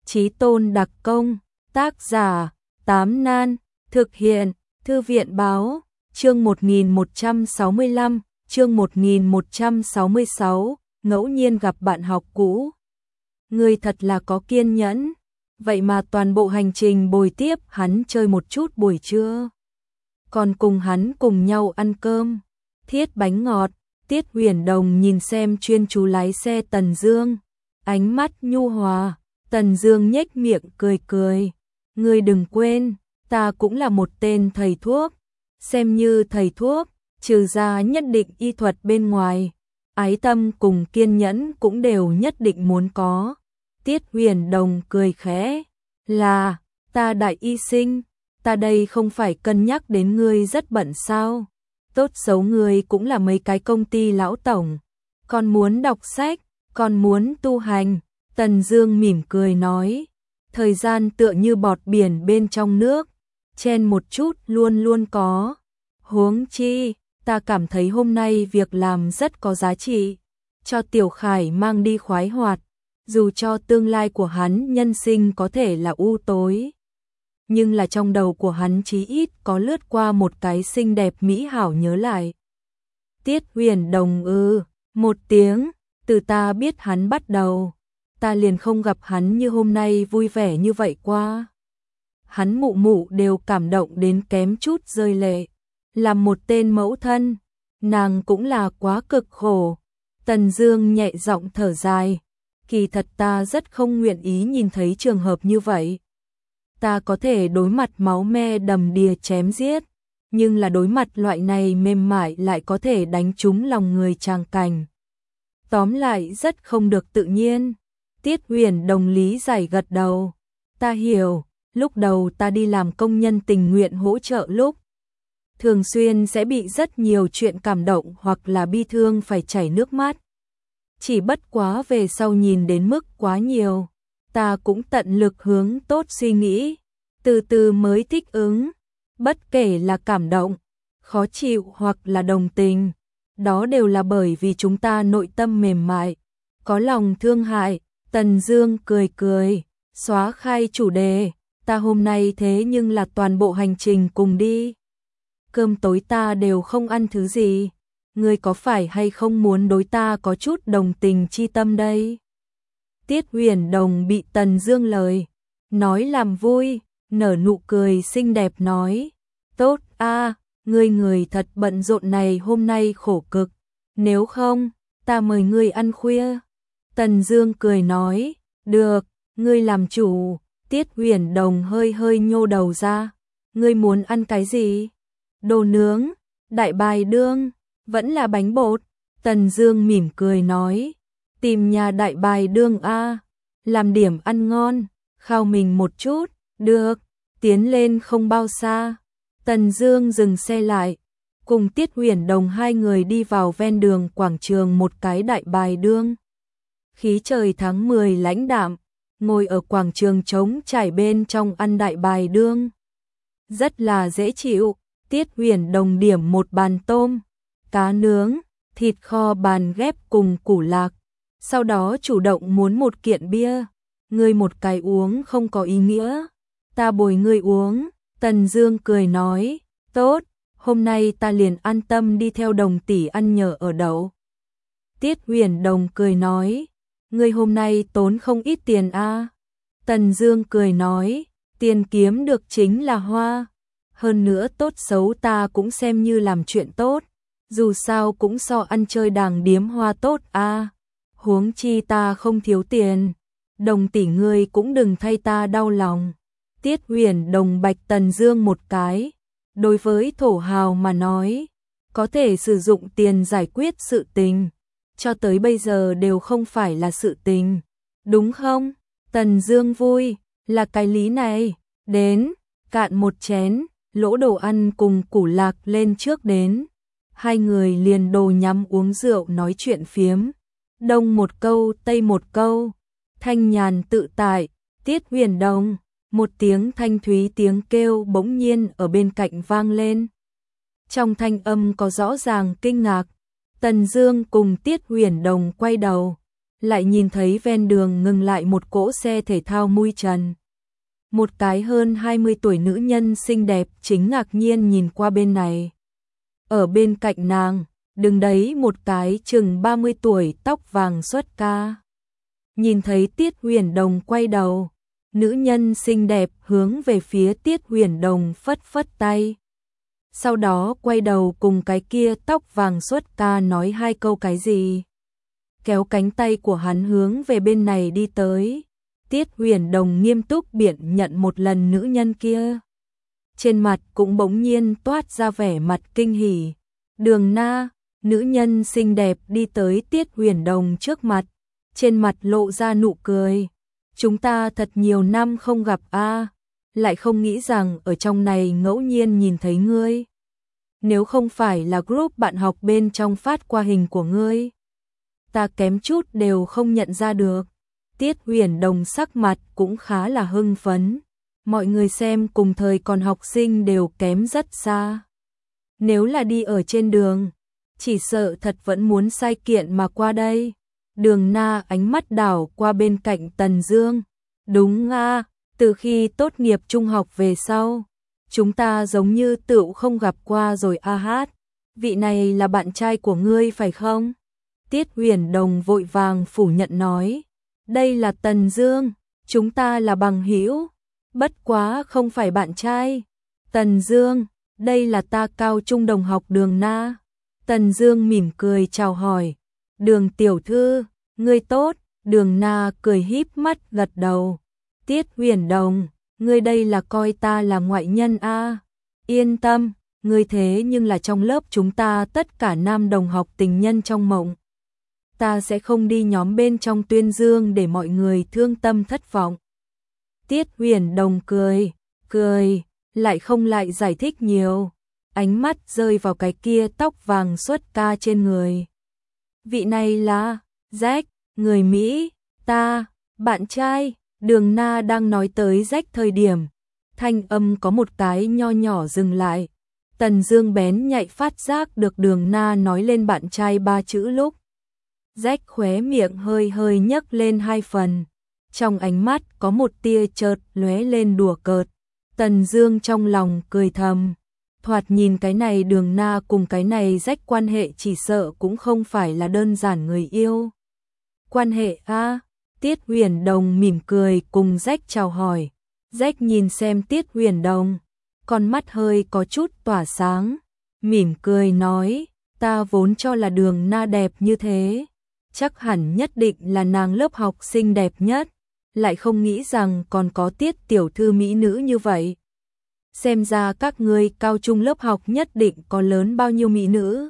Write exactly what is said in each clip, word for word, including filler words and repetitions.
Chí tôn đặc công, tác giả, Tám Nan, thực hiện, Thư viện báo, chương một nghìn một trăm sáu mươi lăm, chương một nghìn một trăm sáu mươi sáu, ngẫu nhiên gặp bạn học cũ. Người thật là có kiên nhẫn, vậy mà toàn bộ hành trình bồi tiếp hắn chơi một chút buổi trưa. Còn cùng hắn cùng nhau ăn cơm, thiết bánh ngọt. Tiết Huyền Đồng nhìn xem chuyên chú lái xe Tần Dương, ánh mắt nhu hòa. Tần Dương nhếch miệng cười cười, ngươi đừng quên, ta cũng là một tên thầy thuốc, xem như thầy thuốc, trừ ra nhất định y thuật bên ngoài, ái tâm cùng kiên nhẫn cũng đều nhất định muốn có. Tiết Huyền Đồng cười khẽ, là, ta đại y sinh, ta đây không phải cân nhắc đến ngươi rất bận sao? Tốt xấu ngươi cũng là mấy cái công ty lão tổng, còn muốn đọc sách, còn muốn tu hành. Tần Dương mỉm cười nói, thời gian tựa như bọt biển bên trong nước, chen một chút luôn luôn có. Huống chi, ta cảm thấy hôm nay việc làm rất có giá trị, cho Tiểu Khải mang đi khoái hoạt, dù cho tương lai của hắn nhân sinh có thể là u tối, nhưng là trong đầu của hắn chí ít có lướt qua một cái xinh đẹp mỹ hảo nhớ lại. Tiết Huyền Đồng ư, một tiếng, từ ta biết hắn bắt đầu, ta liền không gặp hắn như hôm nay vui vẻ như vậy qua. Hắn mụ mụ đều cảm động đến kém chút rơi lệ. Làm một tên mẫu thân, nàng cũng là quá cực khổ. Tần Dương nhẹ giọng thở dài, kỳ thật ta rất không nguyện ý nhìn thấy trường hợp như vậy. Ta có thể đối mặt máu me đầm đìa chém giết, nhưng là đối mặt loại này mềm mại lại có thể đánh trúng lòng người tràng cảnh. Tóm lại rất không được tự nhiên. Tiết Huyền Đồng lý giải gật đầu. Ta hiểu, lúc đầu ta đi làm công nhân tình nguyện hỗ trợ lúc, thường xuyên sẽ bị rất nhiều chuyện cảm động hoặc là bi thương phải chảy nước mắt. Chỉ bất quá về sau nhìn đến mức quá nhiều, ta cũng tận lực hướng tốt suy nghĩ, từ từ mới thích ứng. Bất kể là cảm động, khó chịu hoặc là đồng tình, đó đều là bởi vì chúng ta nội tâm mềm mại, có lòng thương hại. Tần Dương cười cười, xóa khai chủ đề, ta hôm nay thế nhưng là toàn bộ hành trình cùng đi. Cơm tối ta đều không ăn thứ gì, ngươi có phải hay không muốn đối ta có chút đồng tình chi tâm đây? Tiết Huyền Đồng bị Tần Dương lời nói làm vui, nở nụ cười xinh đẹp nói, tốt a, ngươi người thật bận rộn này hôm nay khổ cực, nếu không, ta mời ngươi ăn khuya. Tần Dương cười nói, được, ngươi làm chủ. Tiết Huyền Đồng hơi hơi nhô đầu ra, ngươi muốn ăn cái gì? Đồ nướng, đại bài đương, vẫn là bánh bột? Tần Dương mỉm cười nói, tìm nhà đại bài đương a, làm điểm ăn ngon, khao mình một chút. Được. Tiến lên không bao xa, Tần Dương dừng xe lại, cùng Tiết Huyền Đồng hai người đi vào ven đường quảng trường một cái đại bài đương. Khí trời tháng mười lãnh đạm, ngồi ở quảng trường trống trải bên trong ăn đại bài đương, rất là dễ chịu. Tiết Huyền Đồng điểm một bàn tôm, cá nướng, thịt kho bàn ghép cùng củ lạc, sau đó chủ động muốn một kiện bia. Ngươi một cái uống không có ý nghĩa, ta bồi ngươi uống. Tần Dương cười nói, tốt, hôm nay ta liền an tâm đi theo Đồng tỷ ăn nhờ ở đậu. Tiết Huyền Đồng cười nói, ngươi hôm nay tốn không ít tiền a. Tần Dương cười nói, tiền kiếm được chính là hoa, hơn nữa tốt xấu ta cũng xem như làm chuyện tốt, dù sao cũng so ăn chơi đàng điếm hoa tốt a. Huống chi ta không thiếu tiền, Đồng tỷ ngươi cũng đừng thay ta đau lòng. Tiết Huyền Đồng bạch Tần Dương một cái, đối với thổ hào mà nói, có thể sử dụng tiền giải quyết sự tình, cho tới bây giờ đều không phải là sự tình, đúng không? Tần Dương vui, là cái lý này. Đến, cạn một chén, lỗ đồ ăn cùng củ lạc lên trước đến. Hai người liền đồ nhắm uống rượu nói chuyện phiếm, đông một câu tây một câu, thanh nhàn tự tại. Tiết Huyền Đồng, một tiếng thanh thúy tiếng kêu bỗng nhiên ở bên cạnh vang lên. Trong thanh âm có rõ ràng kinh ngạc. Tần Dương cùng Tiết Huyền Đồng quay đầu, lại nhìn thấy ven đường ngừng lại một cỗ xe thể thao mui trần. Một cái hơn hai mươi tuổi nữ nhân xinh đẹp chính ngạc nhiên nhìn qua bên này. Ở bên cạnh nàng, đứng đấy một cái chừng ba mươi tuổi tóc vàng xuất ca. Nhìn thấy Tiết Huyền Đồng quay đầu, nữ nhân xinh đẹp hướng về phía Tiết Huyền Đồng phất phất tay. Sau đó quay đầu cùng cái kia tóc vàng xuất ca nói hai câu cái gì. Kéo cánh tay của hắn hướng về bên này đi tới. Tiết Huyền Đồng nghiêm túc biện nhận một lần nữ nhân kia. Trên mặt cũng bỗng nhiên toát ra vẻ mặt kinh hỉ. Đường Na, nữ nhân xinh đẹp đi tới Tiết Huyền Đồng trước mặt, trên mặt lộ ra nụ cười. Chúng ta thật nhiều năm không gặp a, lại không nghĩ rằng ở trong này ngẫu nhiên nhìn thấy ngươi. Nếu không phải là group bạn học bên trong phát qua hình của ngươi, ta kém chút đều không nhận ra được. Tiết Huyền Đồng sắc mặt cũng khá là hưng phấn. Mọi người xem cùng thời còn học sinh đều kém rất xa. Nếu là đi ở trên đường, chỉ sợ thật vẫn muốn sai kiện mà qua đây. Đường Na ánh mắt đảo qua bên cạnh Tần Dương. Đúng a, từ khi tốt nghiệp trung học về sau, chúng ta giống như tựu không gặp qua rồi a hát. Vị này là bạn trai của ngươi phải không? Tiết Huyền Đồng vội vàng phủ nhận nói. Đây là Tần Dương, chúng ta là bằng hữu, bất quá không phải bạn trai. Tần Dương, đây là ta cao trung đồng học Đường Na. Tần Dương mỉm cười chào hỏi. Đường tiểu thư, ngươi tốt. Đường Na cười híp mắt gật đầu. Tiết Huyền Đồng, ngươi đây là coi ta là ngoại nhân a? Yên tâm, ngươi thế nhưng là trong lớp chúng ta tất cả nam đồng học tình nhân trong mộng. Ta sẽ không đi nhóm bên trong tuyên dương để mọi người thương tâm thất vọng. Tiết Huyền Đồng cười, cười, lại không lại giải thích nhiều. Ánh mắt rơi vào cái kia tóc vàng xuất ca trên người. Vị này là Jack, người Mỹ, ta, bạn trai. Đường Na đang nói tới Jack thời điểm, thanh âm có một cái nho nhỏ dừng lại. Tần Dương bén nhạy phát giác được Đường Na nói lên bạn trai ba chữ lúc. Jack khóe miệng hơi hơi nhấc lên hai phần. Trong ánh mắt có một tia chợt lóe lên đùa cợt. Tần Dương trong lòng cười thầm. Thoạt nhìn cái này Đường Na cùng cái này Jack quan hệ chỉ sợ cũng không phải là đơn giản người yêu. Quan hệ a? Tiết Huyền Đồng mỉm cười cùng Jack chào hỏi. Jack nhìn xem Tiết Huyền Đồng, con mắt hơi có chút tỏa sáng, mỉm cười nói, ta vốn cho là Đường Na đẹp như thế, chắc hẳn nhất định là nàng lớp học xinh đẹp nhất, lại không nghĩ rằng còn có Tiết tiểu thư mỹ nữ như vậy. Xem ra các ngươi cao trung lớp học nhất định có lớn bao nhiêu mỹ nữ.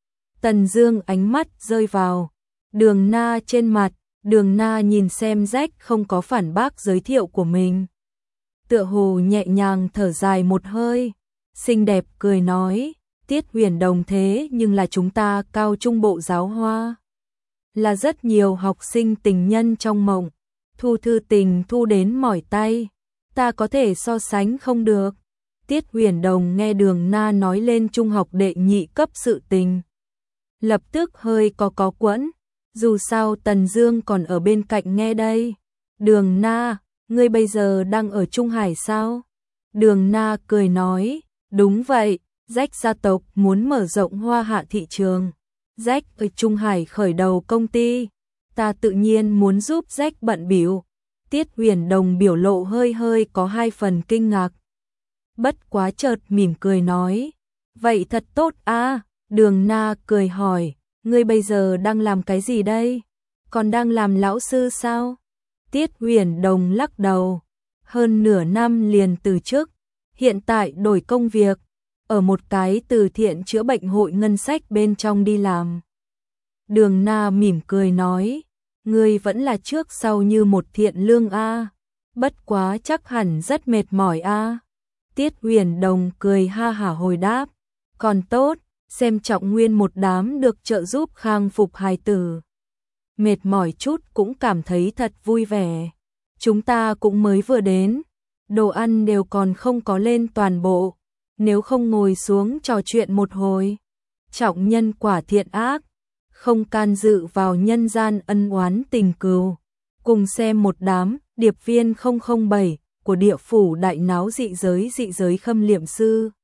Tần Dương ánh mắt rơi vào Đường Na trên mặt. Đường Na nhìn xem Jack không có phản bác giới thiệu của mình. Tựa hồ nhẹ nhàng thở dài một hơi, xinh đẹp cười nói, Tiết Huyền Đồng thế nhưng là chúng ta cao trung bộ giáo hoa. Là rất nhiều học sinh tình nhân trong mộng, thu thư tình thu đến mỏi tay, ta có thể so sánh không được. Tiết Huyền Đồng nghe Đường Na nói lên trung học đệ nhị cấp sự tình. Lập tức hơi có có quẫn. Dù sao Tần Dương còn ở bên cạnh nghe đây. Đường Na, ngươi bây giờ đang ở Trung Hải sao? Đường Na cười nói, đúng vậy, Jack gia tộc muốn mở rộng Hoa Hạ thị trường. Jack ở Trung Hải khởi đầu công ty, ta tự nhiên muốn giúp Jack bận bịu. Tiết Huyền Đồng biểu lộ hơi hơi có hai phần kinh ngạc. Bất quá chợt mỉm cười nói, vậy thật tốt a. Đường Na cười hỏi, ngươi bây giờ đang làm cái gì đây? Còn đang làm lão sư sao? Tiết Huyền Đồng lắc đầu. Hơn nửa năm liền từ chức, hiện tại đổi công việc, ở một cái từ thiện chữa bệnh hội ngân sách bên trong đi làm. Đường Na mỉm cười nói, ngươi vẫn là trước sau như một thiện lương a, bất quá chắc hẳn rất mệt mỏi a. Tiết Huyền Đồng cười ha hả hồi đáp, còn tốt. Xem trọng nguyên một đám được trợ giúp khang phục hài tử. Mệt mỏi chút cũng cảm thấy thật vui vẻ. Chúng ta cũng mới vừa đến, đồ ăn đều còn không có lên toàn bộ, nếu không ngồi xuống trò chuyện một hồi. Trọng nhân quả thiện ác, không can dự vào nhân gian ân oán tình cừu. Cùng xem một đám điệp viên không không bảy của địa phủ đại náo dị giới dị giới khâm liệm sư.